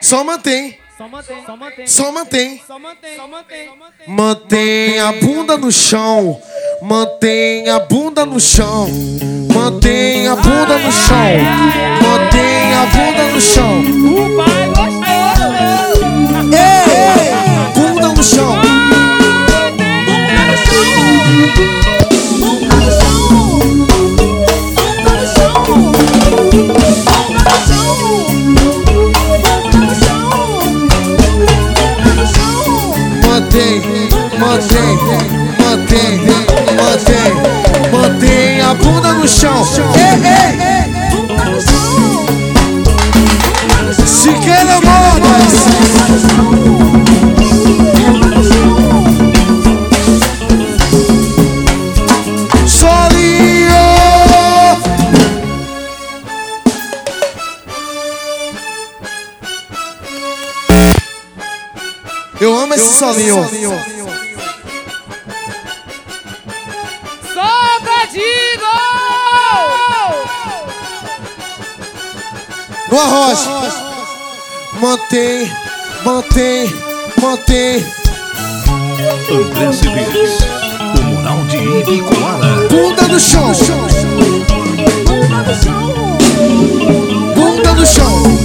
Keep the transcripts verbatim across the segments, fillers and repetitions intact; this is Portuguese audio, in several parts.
Só mantém. Só mantém, só mantém, só mantém, só mantém, só mantém. Mantém a bunda no chão, mantém a bunda no chão, mantém a bunda no chão, mantém a bunda no chão. O pai gostou. Ei, bunda no chão. Bunda no chão, bunda no chão, bunda no Mantém, mantém, mantém, mantém, mantém a bunda no chão. Ei, ei, bunda no chão. Siqueira Modas. Solinho. Eu amo esse solinho. Sobradinho! No arroz. Mantém, mantém, mantém. André Cedeiros, o moral de Ibicoara. Bunda no chão. Bunda no chão. Bunda no chão.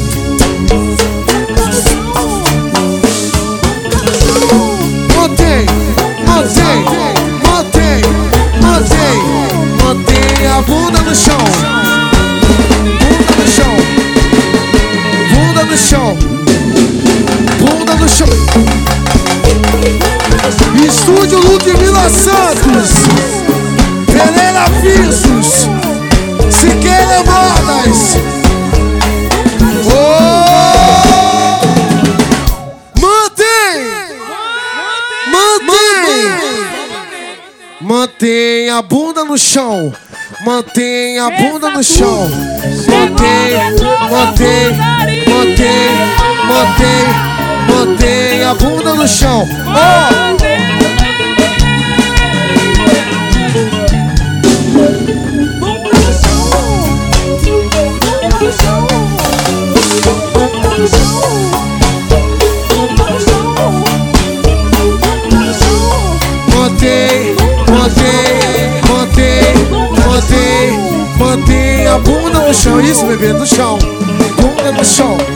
Mantém, mantém, mantém, mantém, mantém a bunda no chão. Bunda no chão. Bunda no chão. Bunda no chão. Estúdio Ludmila Santos, Pereira Pisos, Siqueira Modas. Oh! Mantém! Mantém! Mantém a bunda no chão. Mantém a bunda no chão. Mantém, mantém, mantém, mantém, mantém a bunda no chão. Oh! Mantém, mantém, mantém, mantém, mantém a bunda no chão. Isso, bebê, no chão. Bunda no chão.